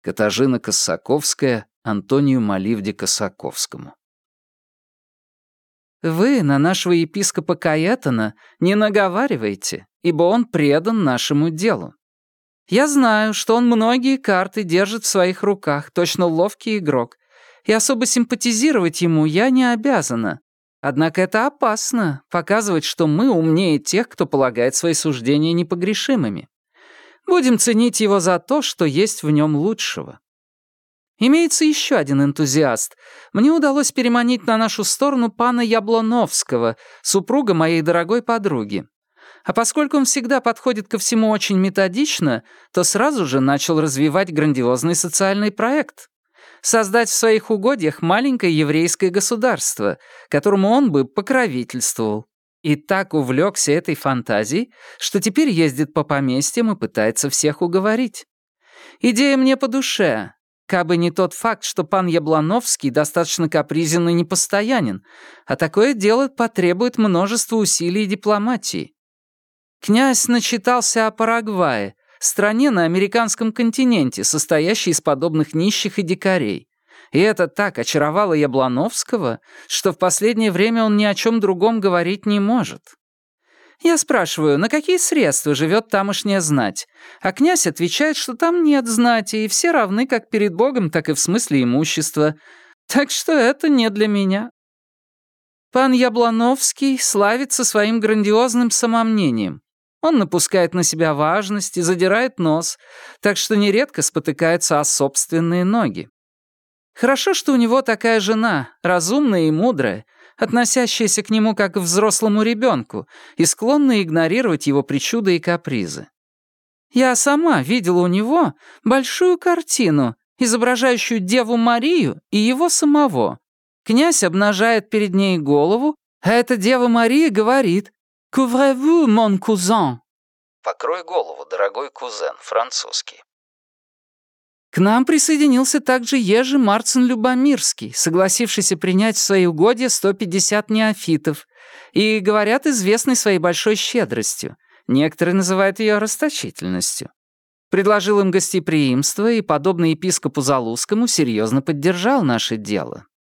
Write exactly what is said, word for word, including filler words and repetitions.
Катажина Коссаковская Антонию Маливде-Коссаковскому. «Вы на нашего епископа Каэтана не наговаривайте, ибо он предан нашему делу. Я знаю, что он многие карты держит в своих руках, точно ловкий игрок, и особо симпатизировать ему я не обязана. Однако это опасно — показывать, что мы умнее тех, кто полагает свои суждения непогрешимыми. Будем ценить его за то, что есть в нем лучшего. Имеется еще один энтузиаст. Мне удалось переманить на нашу сторону пана Яблоновского, супруга моей дорогой подруги. А поскольку он всегда подходит ко всему очень методично, то сразу же начал развивать грандиозный социальный проект. Создать в своих угодьях маленькое еврейское государство, которому он бы покровительствовал. И так увлекся этой фантазией, что теперь ездит по поместьям и пытается всех уговорить. Идея мне по душе, кабы не тот факт, что пан Яблоновский достаточно капризен и непостоянен, а такое дело потребует множества усилий и дипломатии. Князь начитался о Парагвае, стране на американском континенте, состоящей из подобных нищих и дикарей. И это так очаровало Яблоновского, что в последнее время он ни о чем другом говорить не может. Я спрашиваю, на какие средства живет тамошняя знать, а князь отвечает, что там нет знати, и все равны как перед Богом, так и в смысле имущества. Так что это не для меня. Пан Яблоновский славится своим грандиозным самомнением. Он напускает на себя важность и задирает нос, так что нередко спотыкается о собственные ноги. Хорошо, что у него такая жена, разумная и мудрая, относящаяся к нему как к взрослому ребенку и склонная игнорировать его причуды и капризы. Я сама видела у него большую картину, изображающую Деву Марию и его самого. Князь обнажает перед ней голову, а эта Дева Мария говорит «Couvrez-vous, mon cousin?» «Покрой голову, дорогой кузен», французский. К нам присоединился также Ежи Марцин Любомирский, согласившийся принять в свои угодья сто пятьдесят неофитов, и, говорят, известный своей большой щедростью. Некоторые называют ее расточительностью. Предложил им гостеприимство и, подобно епископу Залузскому, серьезно поддержал наше дело.